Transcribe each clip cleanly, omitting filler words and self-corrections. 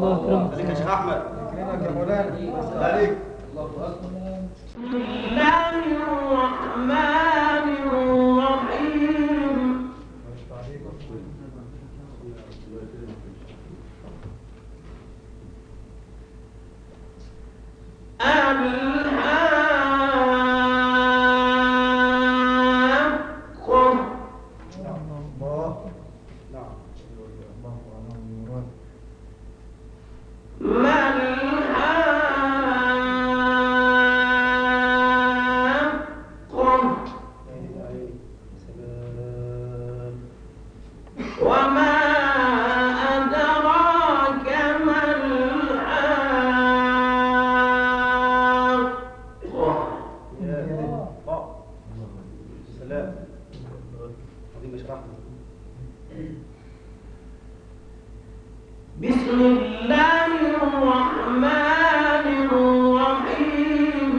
الله أكرمك. خليك يا شيخ أحمد. يكرمك يا مولانا. عليك. الله أكبر. بسم الله الرحمن الرحيم. وما أدراك ما الحاقة. سلام. عظيم اشرح لي. بسم الله الرحمن الرحيم.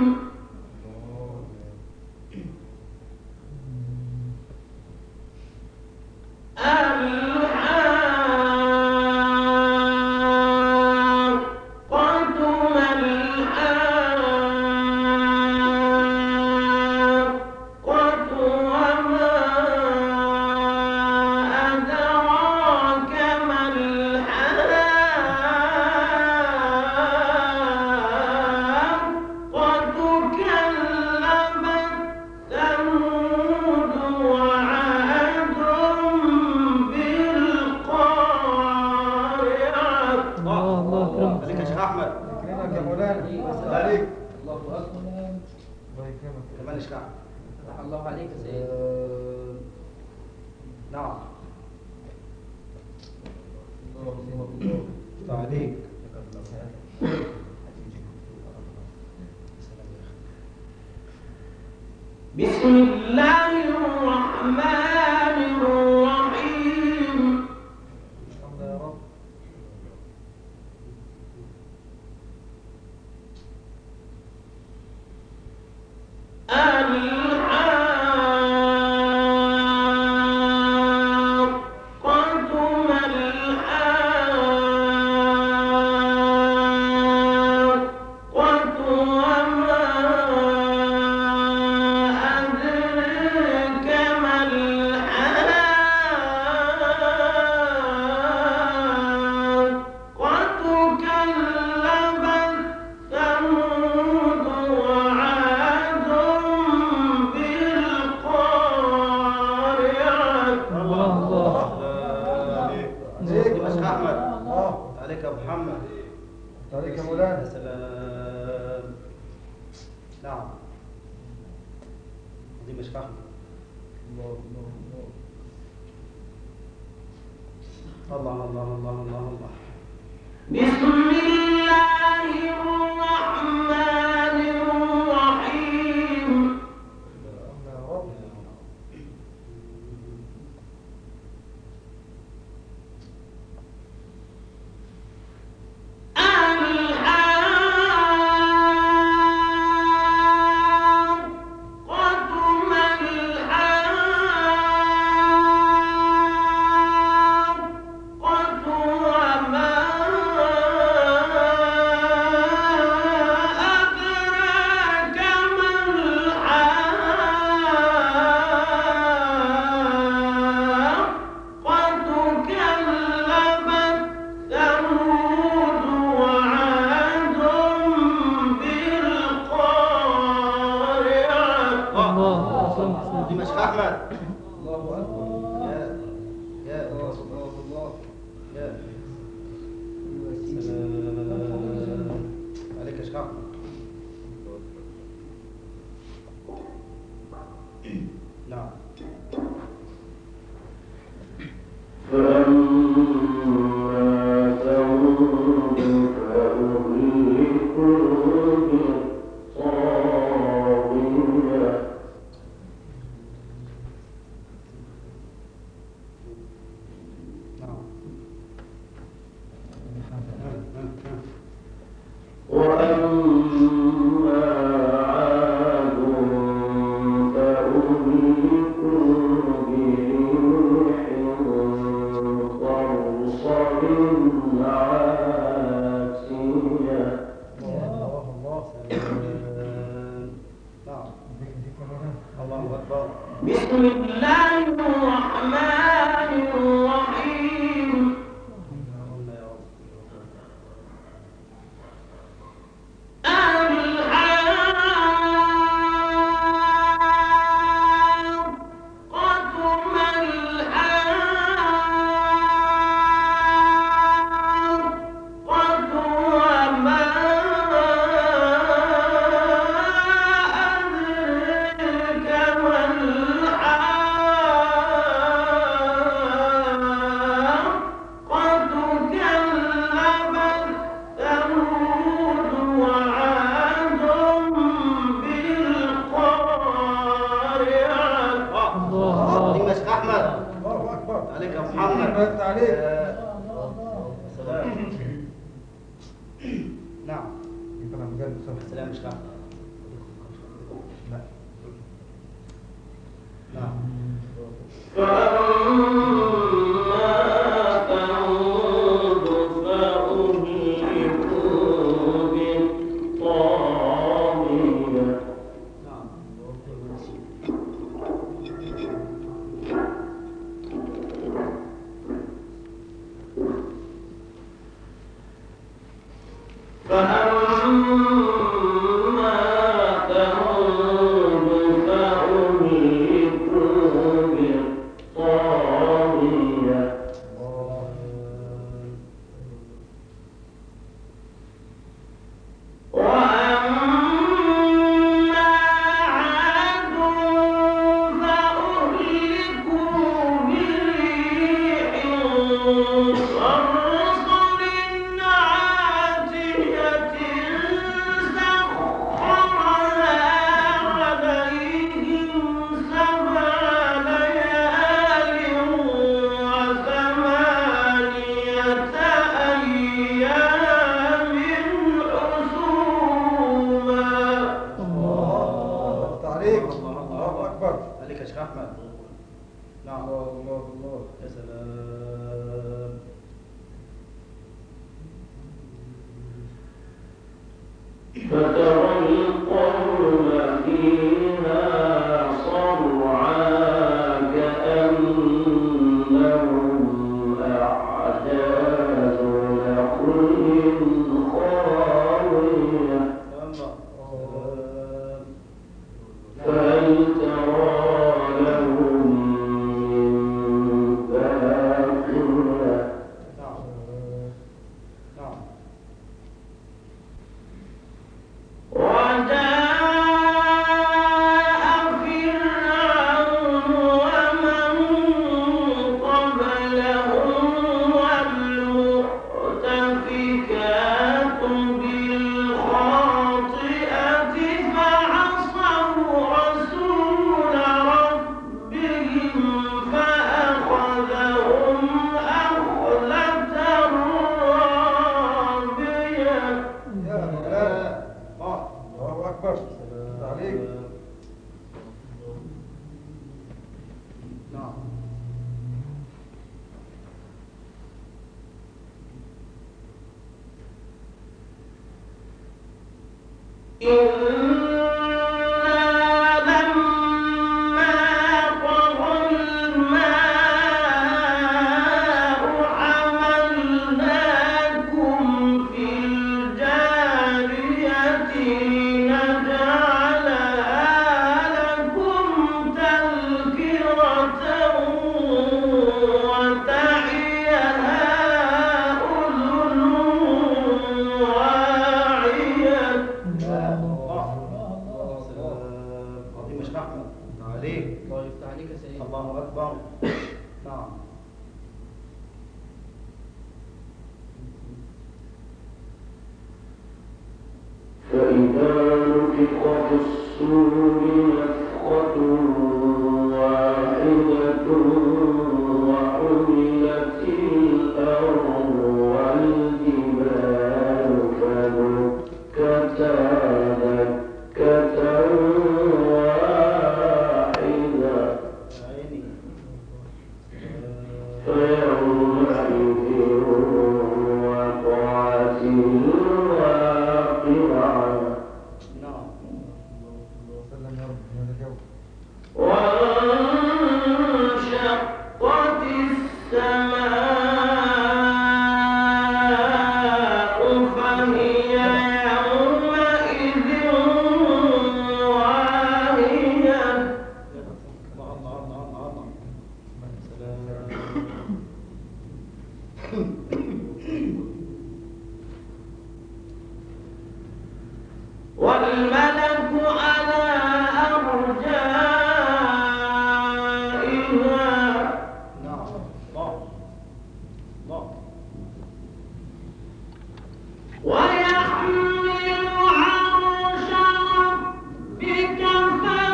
خليك يا شيخ أحمد. يكرمك يا مولانا. عليك. الله أكبر. الله يكرمك. كمان اشرح. فتح الله عليك يا سيدي. نعم. الله. عليك. بسم الله الرحمن الرحيم. الحمد يا رب. عليك يا أبو محمد. عليك يا مولانا. يا سلام. نعم. عظيم اشرح لي. الله الله الله الله الله الله. بسم الله الرحمن الرحيم. يا رب. وما الله يفتح عليك. سلام. نعم. يمكن أنا مجال بصراحة. سلام مش خاف. لا. نعم.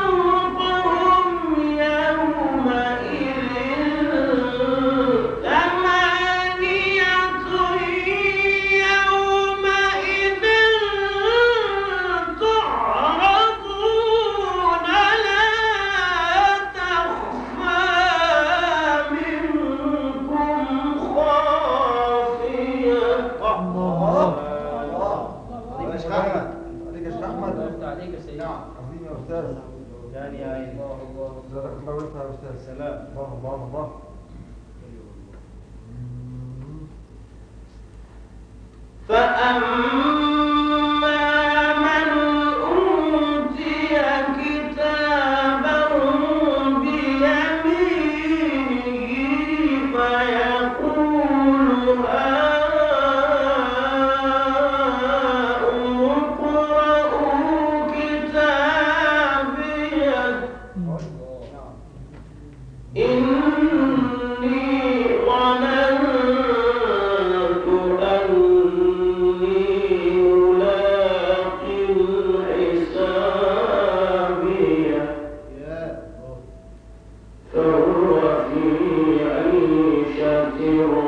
That أستاذ. يعني يا عيني. الله الله زادك الله ونفع يا أستاذ. سلام. الله الله الله. فأما من أوتي كتابه بيمينه فيقول هاؤم اقرءوا كتابيه إني ظننت أني ملاق حسابيه فهو في عيشة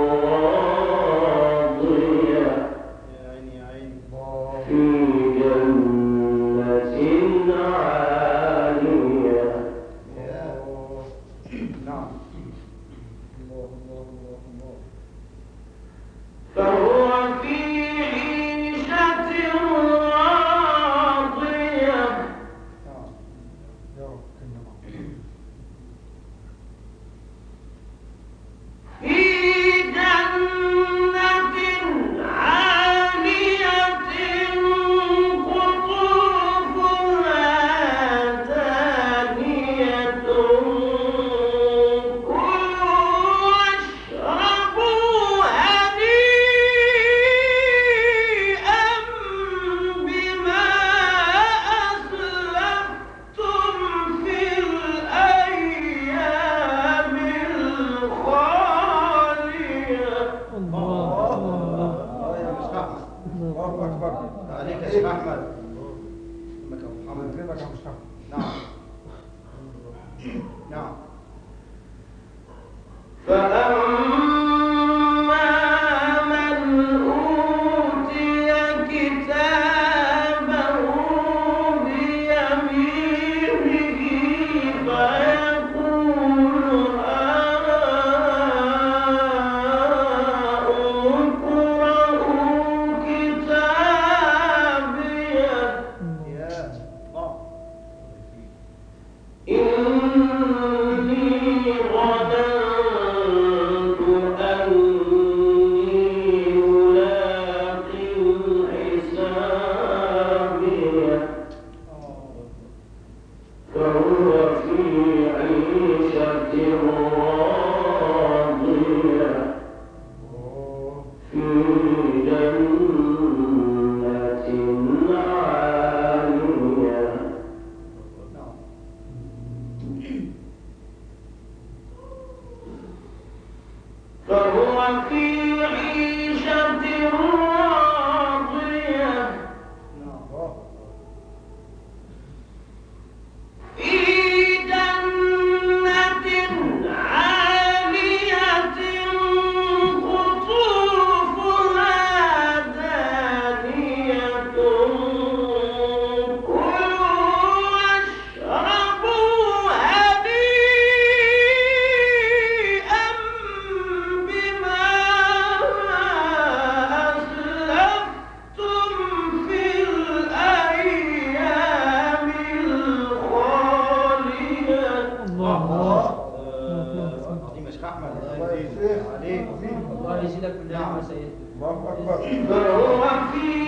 راضية يا عيني يا عيني. في جنة عالية نعم. الله الله الله الله. فهو في عيشة راضية نعم. يا رب كنا معك. في جنة عالية قطوفها دانية كلوا واشربوا هنيئا بما أسلفتم في الأيام الخالية الله يا شيخ أحمد. الله أكبر. عليك يا شيخ أحمد. اسمك أبو الله محمد. يكرمك يا شيخ أحمد. نعم. نعم. فأما من أوتي كتابه بيمينه فيقول هاؤم اقرءوا كتابيه يا الله. إني ظننت أني ملاق حسابيه فهو في عيشة راضية في جنة عالية فهو في عيشة راضية في جنة عالية قطوفها دانية كلوا واشربوا هنيئا بما أسلفتم في الأيام الخالية عظيم يا شيخ أحمد. الله يا شيخ. عليك. آمين. الله يزيدك بالنعمة سيدي. الله أكبر. فهو في